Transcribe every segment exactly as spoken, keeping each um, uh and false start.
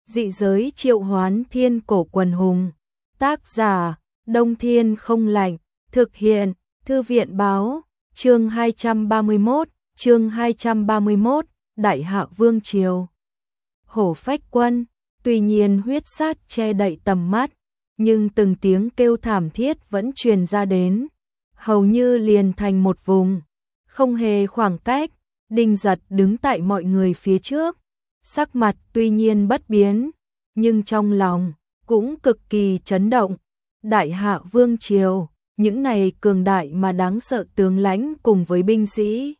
Dị giới triệu hoán thiên cổ quần hùng. Tác giả, Đông Thiên không lạnh. Thực hiện, Thư viện báo. Chương hai trăm ba mươi mốt, chương hai trăm ba mươi mốt, Đại Hạ Vương Triều. Hổ Phách Quân, tuy nhiên huyết sát che đậy tầm mắt, nhưng từng tiếng kêu thảm thiết vẫn truyền ra đến, hầu như liền thành một vùng, không hề khoảng cách. Đinh Giật đứng tại mọi người phía trước, sắc mặt tuy nhiên bất biến, nhưng trong lòng cũng cực kỳ chấn động. Đại Hạ Vương Triều, những này cường đại mà đáng sợ tướng lãnh cùng với binh sĩ,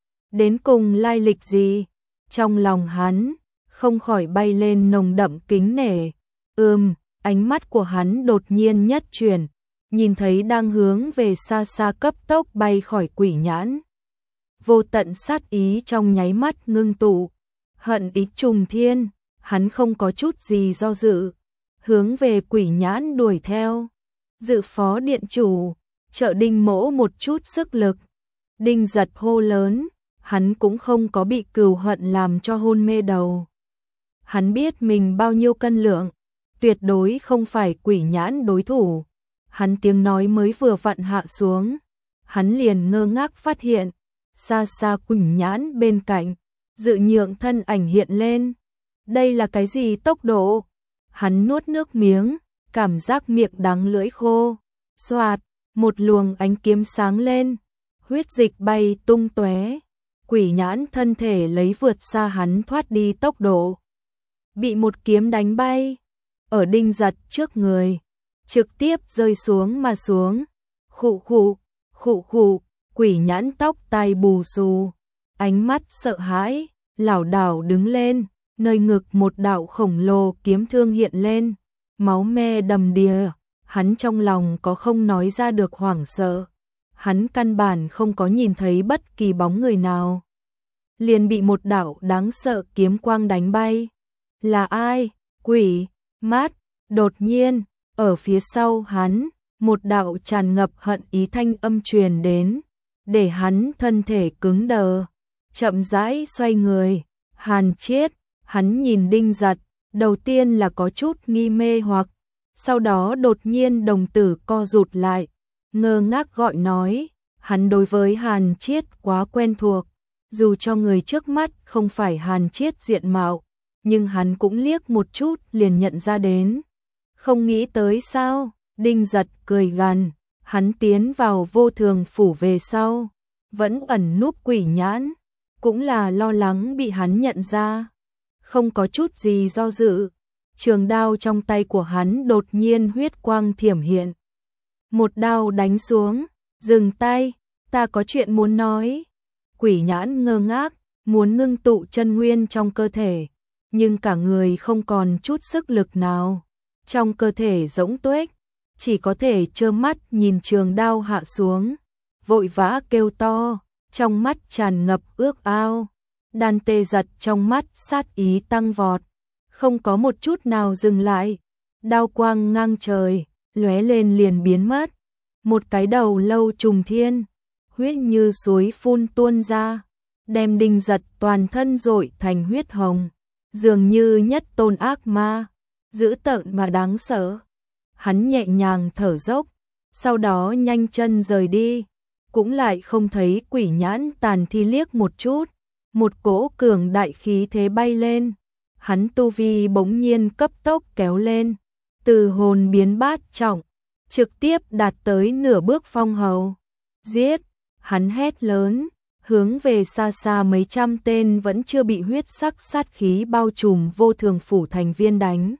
đến cùng lai lịch gì? Trong lòng hắn không khỏi bay lên nồng đậm kính nể. Ừm, ánh mắt của hắn đột nhiên nhất chuyển, nhìn thấy đang hướng về xa xa cấp tốc bay khỏi quỷ nhãn. Vô tận sát ý trong nháy mắt ngưng tụ, hận ý trùng thiên, hắn không có chút gì do dự, hướng về quỷ nhãn đuổi theo. Dự phó điện chủ, trợ Đinh Mỗ một chút sức lực. Đinh Giật hô lớn, hắn cũng không có bị cừu hận làm cho hôn mê đầu. Hắn biết mình bao nhiêu cân lượng, tuyệt đối không phải quỷ nhãn đối thủ. Hắn tiếng nói mới vừa vặn hạ xuống, hắn liền ngơ ngác phát hiện, xa xa quỷ nhãn bên cạnh, Dự Nhượng thân ảnh hiện lên. Đây là cái gì tốc độ? Hắn nuốt nước miếng, cảm giác miệng đắng lưỡi khô. Xoạt, một luồng ánh kiếm sáng lên, huyết dịch bay tung tóe. Quỷ nhãn thân thể lấy vượt xa hắn thoát đi tốc độ, bị một kiếm đánh bay, ở Đinh Giật trước người, trực tiếp rơi xuống mà xuống. Khụ khụ, khụ khụ, quỷ nhãn tóc tai bù xù, ánh mắt sợ hãi, lảo đảo đứng lên, nơi ngực một đạo khổng lồ kiếm thương hiện lên, máu me đầm đìa. Hắn trong lòng có không nói ra được hoảng sợ, hắn căn bản không có nhìn thấy bất kỳ bóng người nào, liền bị một đạo đáng sợ kiếm quang đánh bay. Là ai? Quỷ mát. Đột nhiên, ở phía sau hắn, một đạo tràn ngập hận ý thanh âm truyền đến, để hắn thân thể cứng đờ, chậm rãi xoay người. Hàn Chiết. Hắn nhìn Đinh Giật, đầu tiên là có chút nghi mê hoặc, sau đó đột nhiên đồng tử co rụt lại, ngơ ngác gọi nói. Hắn đối với Hàn Chiết quá quen thuộc, dù cho người trước mắt không phải Hàn Chiết diện mạo, nhưng hắn cũng liếc một chút liền nhận ra đến. Không nghĩ tới sao? Đinh Giật cười gằn, hắn tiến vào Vô Thường phủ về sau, vẫn ẩn núp quỷ nhãn, cũng là lo lắng bị hắn nhận ra. Không có chút gì do dự, trường đao trong tay của hắn đột nhiên huyết quang thiểm hiện. Một đao đánh xuống, dừng tay, ta có chuyện muốn nói. Quỷ nhãn ngơ ngác, muốn ngưng tụ chân nguyên trong cơ thể, nhưng cả người không còn chút sức lực nào, trong cơ thể rỗng tuếch, chỉ có thể trơ mắt nhìn trường đao hạ xuống, vội vã kêu to, trong mắt tràn ngập ước ao. Đan Tê Giật trong mắt sát ý tăng vọt, không có một chút nào dừng lại, đao quang ngang trời, lóe lên liền biến mất. Một cái đầu lâu trùng thiên, huyết như suối phun tuôn ra, đem Đinh Giật toàn thân dội thành huyết hồng, dường như nhất tôn ác ma, dữ tợn mà đáng sợ. Hắn nhẹ nhàng thở dốc, sau đó nhanh chân rời đi, cũng lại không thấy quỷ nhãn tàn thi liếc một chút. Một cỗ cường đại khí thế bay lên, hắn tu vi bỗng nhiên cấp tốc kéo lên, từ hồn biến bát trọng, trực tiếp đạt tới nửa bước phong hầu. Giết! Hắn hét lớn, hướng về xa xa mấy trăm tên vẫn chưa bị huyết sắc sát khí bao trùm Vô Thường phủ thành viên đánh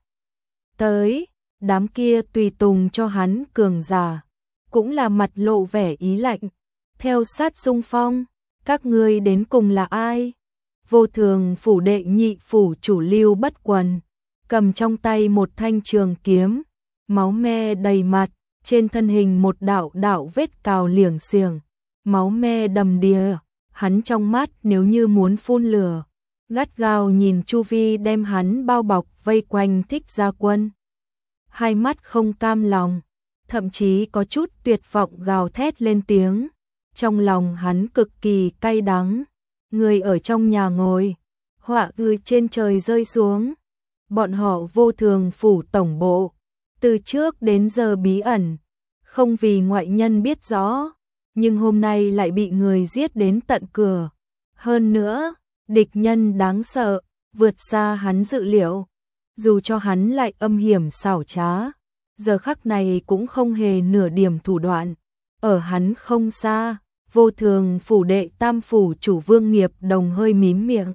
tới. Đám kia tùy tùng cho hắn cường giả, cũng là mặt lộ vẻ ý lạnh, theo sát xung phong. Các ngươi đến cùng là ai? Vô Thường phủ đệ nhị phủ chủ Lưu Bất Quần, cầm trong tay một thanh trường kiếm, máu me đầy mặt, trên thân hình một đạo đạo vết cào liềng xiềng, máu me đầm đìa. Hắn trong mắt nếu như muốn phun lửa, gắt gao nhìn chu vi đem hắn bao bọc vây quanh Thích Gia quân. Hai mắt không cam lòng, thậm chí có chút tuyệt vọng gào thét lên tiếng. Trong lòng hắn cực kỳ cay đắng, người ở trong nhà ngồi, họa từ trên trời rơi xuống, bọn họ Vô Thường phủ tổng bộ, từ trước đến giờ bí ẩn, không vì ngoại nhân biết rõ, nhưng hôm nay lại bị người giết đến tận cửa. Hơn nữa, địch nhân đáng sợ, vượt xa hắn dự liệu, dù cho hắn lại âm hiểm xảo trá, giờ khắc này cũng không hề nửa điểm thủ đoạn. Ở hắn không xa, Vô Thường phủ đệ tam phủ chủ Vương Nghiệp Đồng hơi mím miệng,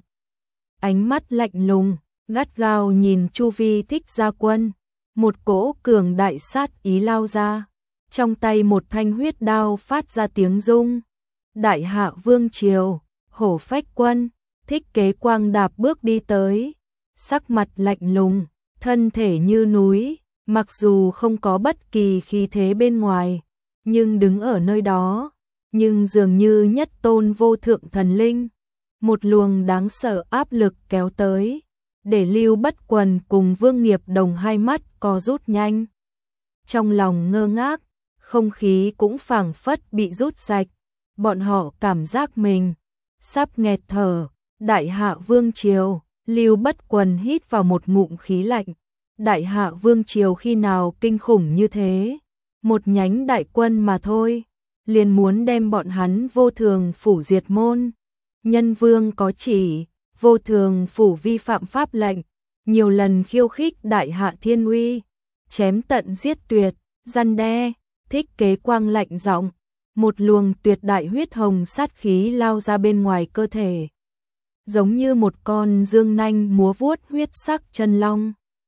ánh mắt lạnh lùng, gắt gao nhìn chu vi Thích Gia Quân, một cỗ cường đại sát ý lao ra, trong tay một thanh huyết đao phát ra tiếng rung. Đại hạ vương triều, Hổ Phách Quân, Thích Kế Quang đạp bước đi tới, sắc mặt lạnh lùng, thân thể như núi, mặc dù không có bất kỳ khí thế bên ngoài, nhưng đứng ở nơi đó, nhưng dường như nhất tôn vô thượng thần linh. Một luồng đáng sợ áp lực kéo tới, để Lưu Bất Quần cùng Vương Nghiệp Đồng hai mắt co rút nhanh. Trong lòng ngơ ngác, không khí cũng phảng phất bị rút sạch, bọn họ cảm giác mình sắp nghẹt thở. Đại hạ vương triều, Lưu Bất Quần hít vào một ngụm khí lạnh. Đại hạ vương triều khi nào kinh khủng như thế? Một nhánh đại quân mà thôi, liền muốn đem bọn hắn Vô Thường phủ diệt môn. Nhân vương có chỉ, Vô Thường phủ vi phạm pháp lệnh, nhiều lần khiêu khích đại hạ thiên uy, chém tận giết tuyệt, răn đe. Thích Kế Quang lạnh giọng, một luồng tuyệt đại huyết hồng sát khí lao ra bên ngoài cơ thể, giống như một con dương nanh múa vuốt huyết sắc chân long,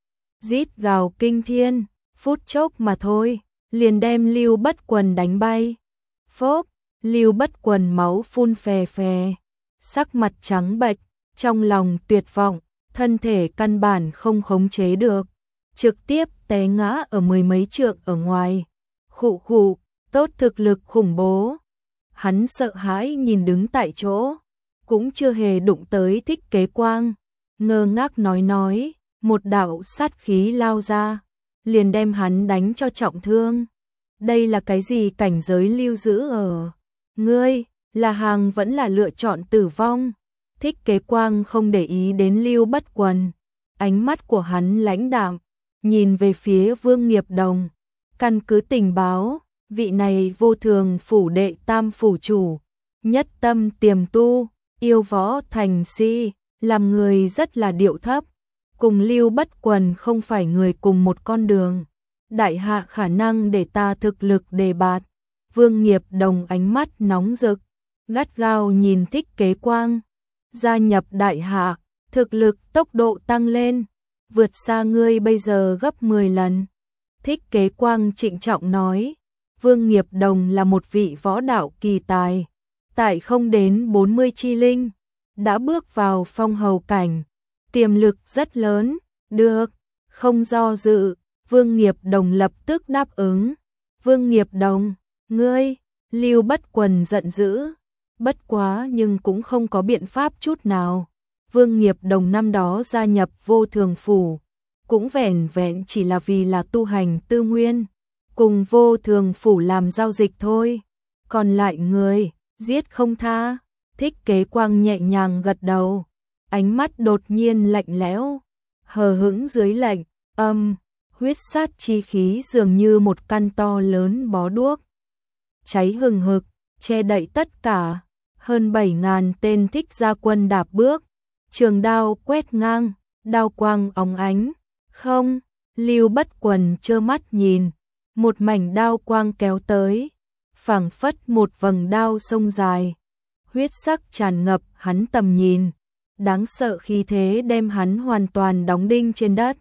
rít gào kinh thiên, phút chốc mà thôi, liền đem Lưu Bất Quần đánh bay. Phốp, Lưu Bất Quần máu phun phè phè, sắc mặt trắng bệch, trong lòng tuyệt vọng, thân thể căn bản không khống chế được, trực tiếp té ngã ở mười mấy trượng ở ngoài. Khụ khụ, tốt thực lực khủng bố. Hắn sợ hãi nhìn đứng tại chỗ, cũng chưa hề đụng tới Thích Kế Quang, ngơ ngác nói nói, một đạo sát khí lao ra, liền đem hắn đánh cho trọng thương. Đây là cái gì cảnh giới lưu giữ ở? Ngươi, là hàng vẫn là lựa chọn tử vong? Thích Kế Quang không để ý đến Lưu Bất Quần, ánh mắt của hắn lãnh đạm, nhìn về phía Vương Nghiệp Đồng. Căn cứ tình báo, vị này Vô Thường phủ đệ tam phủ chủ, nhất tâm tiềm tu, yêu võ thành si, làm người rất là điệu thấp, cùng Lưu Bất Quần không phải người cùng một con đường. Đại hạ khả năng để ta thực lực đề bạt. Vương Nghiệp Đồng ánh mắt nóng rực, gắt gao nhìn Thích Kế Quang. Gia nhập đại hạ, thực lực tốc độ tăng lên, vượt xa ngươi bây giờ gấp mười lần. Thích Kế Quang trịnh trọng nói, Vương Nghiệp Đồng là một vị võ đạo kỳ tài, tại không đến bốn mươi chi linh, đã bước vào phong hầu cảnh, tiềm lực rất lớn. Được, không do dự, Vương Nghiệp Đồng lập tức đáp ứng. Vương Nghiệp Đồng, ngươi, Lưu Bất Quần giận dữ, bất quá nhưng cũng không có biện pháp chút nào. Vương Nghiệp Đồng năm đó gia nhập Vô Thường phủ, cũng vẻn vẹn chỉ là vì là tu hành tư nguyên, cùng Vô Thường phủ làm giao dịch thôi. Còn lại người, giết không tha. Thích Kế Quang nhẹ nhàng gật đầu, ánh mắt đột nhiên lạnh lẽo, hờ hững dưới lạnh, âm, huyết sát chi khí dường như một căn to lớn bó đuốc, cháy hừng hực, che đậy tất cả. Hơn bảy ngàn tên Thích Gia quân đạp bước, trường đao quét ngang, đao quang óng ánh. Không, Lưu Bất Quần trơ mắt nhìn, một mảnh đao quang kéo tới, phảng phất một vầng đao sông dài, huyết sắc tràn ngập hắn tầm nhìn, đáng sợ khí thế đem hắn hoàn toàn đóng đinh trên đất.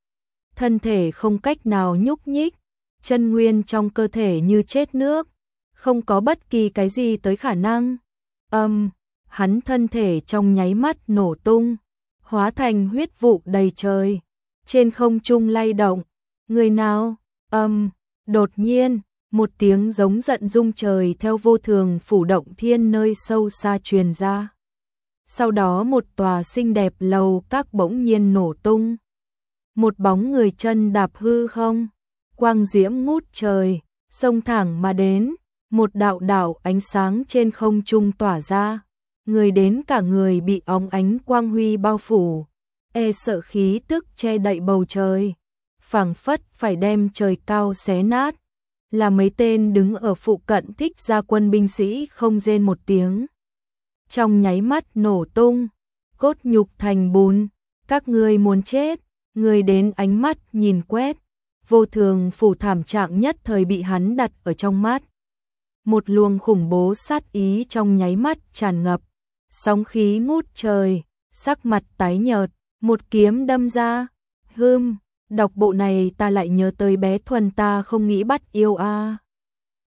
Thân thể không cách nào nhúc nhích, chân nguyên trong cơ thể như chết nước, không có bất kỳ cái gì tới khả năng. Âm, hắn thân thể trong nháy mắt nổ tung, hóa thành huyết vụ đầy trời, trên không trung lay động. Người nào? Âm, đột nhiên, một tiếng giống giận rung trời theo Vô Thường phủ động thiên nơi sâu xa truyền ra. Sau đó một tòa xinh đẹp lầu các bỗng nhiên nổ tung. Một bóng người chân đạp hư không, quang diễm ngút trời, xông thẳng mà đến, một đạo đạo ánh sáng trên không trung tỏa ra, người đến cả người bị óng ánh quang huy bao phủ, e sợ khí tức che đậy bầu trời, phảng phất phải đem trời cao xé nát. Là mấy tên đứng ở phụ cận Thích Gia quân binh sĩ không rên một tiếng. Trong nháy mắt nổ tung, cốt nhục thành bùn, các ngươi muốn chết, người đến ánh mắt nhìn quét, Vô Thường Phủ thảm trạng nhất thời bị hắn đặt ở trong mắt. Một luồng khủng bố sát ý trong nháy mắt tràn ngập, sóng khí ngút trời, sắc mặt tái nhợt, một kiếm đâm ra. Hừm, đọc bộ này ta lại nhớ tới bé Thuần ta không nghĩ bắt yêu a.